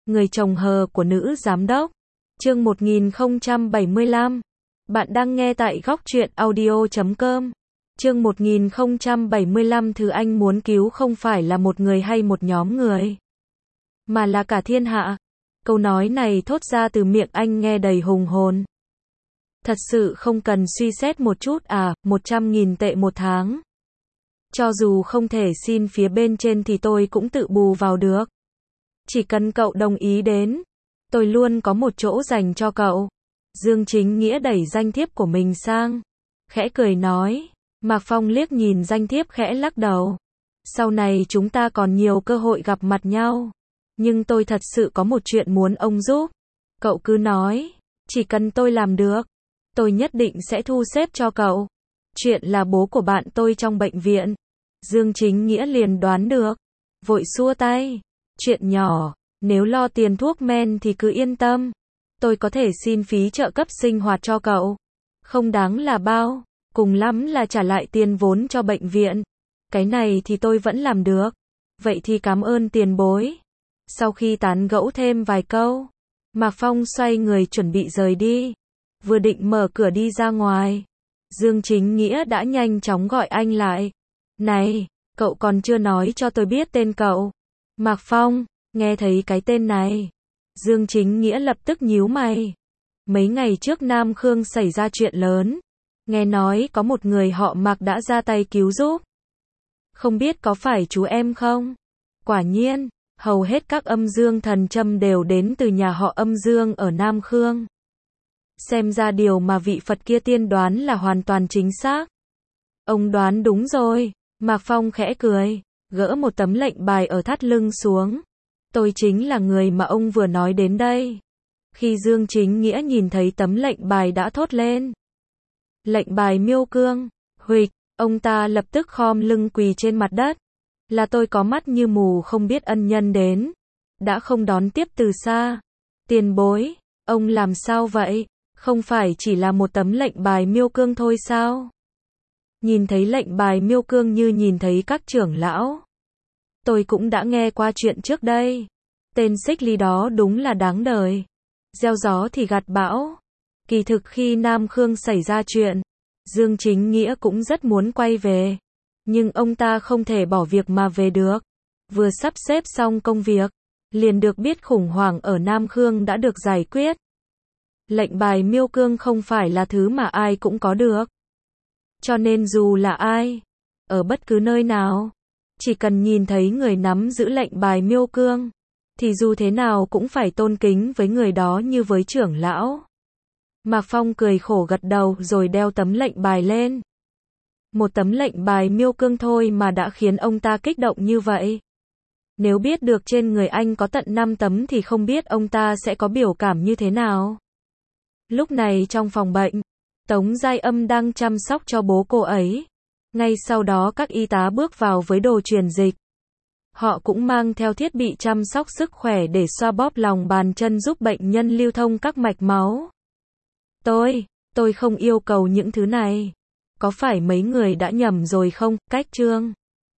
Người chồng hờ của nữ giám đốc. Chương 1075. Bạn đang nghe tại Góc Truyện Audio.com. Chương 1075. Thứ anh muốn cứu không phải là một người hay một nhóm người, mà là cả thiên hạ. Câu nói này thốt ra từ miệng anh nghe đầy hùng hồn. Thật sự không cần suy xét một chút à, 100.000 tệ một tháng. Cho dù không thể xin phía bên trên thì tôi cũng tự bù vào được. Chỉ cần cậu đồng ý đến, tôi luôn có một chỗ dành cho cậu. Dương Chính Nghĩa đẩy danh thiếp của mình sang, khẽ cười nói. Mạc Phong liếc nhìn danh thiếp khẽ lắc đầu. Sau này chúng ta còn nhiều cơ hội gặp mặt nhau. Nhưng tôi thật sự có một chuyện muốn ông giúp. Cậu cứ nói, chỉ cần tôi làm được, tôi nhất định sẽ thu xếp cho cậu. Chuyện là bố của bạn tôi trong bệnh viện. Dương Chính Nghĩa liền đoán được, vội xua tay. Chuyện nhỏ, nếu lo tiền thuốc men thì cứ yên tâm. Tôi có thể xin phí trợ cấp sinh hoạt cho cậu. Không đáng là bao, cùng lắm là trả lại tiền vốn cho bệnh viện. Cái này thì tôi vẫn làm được. Vậy thì cảm ơn tiền bối. Sau khi tán gẫu thêm vài câu, Mạc Phong xoay người chuẩn bị rời đi. Vừa định mở cửa đi ra ngoài, Dương Chính Nghĩa đã nhanh chóng gọi anh lại. Này, cậu còn chưa nói cho tôi biết tên cậu. Mạc Phong, nghe thấy cái tên này, Dương Chính Nghĩa lập tức nhíu mày. Mấy ngày trước Nam Khương xảy ra chuyện lớn, nghe nói có một người họ Mạc đã ra tay cứu giúp. Không biết có phải chú em không? Quả nhiên, hầu hết các âm dương thần châm đều đến từ nhà họ âm dương ở Nam Khương. Xem ra điều mà vị Phật kia tiên đoán là hoàn toàn chính xác. Ông đoán đúng rồi. Mạc Phong khẽ cười, gỡ một tấm lệnh bài ở thắt lưng xuống. Tôi chính là người mà ông vừa nói đến đây. Khi Dương Chính Nghĩa nhìn thấy tấm lệnh bài đã thốt lên. Lệnh bài Miêu Cương. Huỵch, ông ta lập tức khom lưng quỳ trên mặt đất. Là tôi có mắt như mù không biết ân nhân đến, đã không đón tiếp từ xa. Tiền bối, ông làm sao vậy? Không phải chỉ là một tấm lệnh bài Miêu Cương thôi sao? Nhìn thấy lệnh bài Miêu Cương như nhìn thấy các trưởng lão. Tôi cũng đã nghe qua chuyện trước đây. Tên Xích Ly đó đúng là đáng đời. Gieo gió thì gặt bão. Kỳ thực khi Nam Khương xảy ra chuyện, Dương Chính Nghĩa cũng rất muốn quay về. Nhưng ông ta không thể bỏ việc mà về được. Vừa sắp xếp xong công việc, liền được biết khủng hoảng ở Nam Khương đã được giải quyết. Lệnh bài Miêu Cương không phải là thứ mà ai cũng có được. Cho nên dù là ai, ở bất cứ nơi nào, chỉ cần nhìn thấy người nắm giữ lệnh bài Miêu Cương, thì dù thế nào cũng phải tôn kính với người đó như với trưởng lão. Mạc Phong cười khổ gật đầu rồi đeo tấm lệnh bài lên. Một tấm lệnh bài Miêu Cương thôi mà đã khiến ông ta kích động như vậy. Nếu biết được trên người anh có tận 5 tấm thì không biết ông ta sẽ có biểu cảm như thế nào. Lúc này trong phòng bệnh, Tống Giai Âm đang chăm sóc cho bố cô ấy. Ngay sau đó các y tá bước vào với đồ truyền dịch. Họ cũng mang theo thiết bị chăm sóc sức khỏe để xoa bóp lòng bàn chân giúp bệnh nhân lưu thông các mạch máu. Tôi không yêu cầu những thứ này. Có phải mấy người đã nhầm rồi không? Cách chương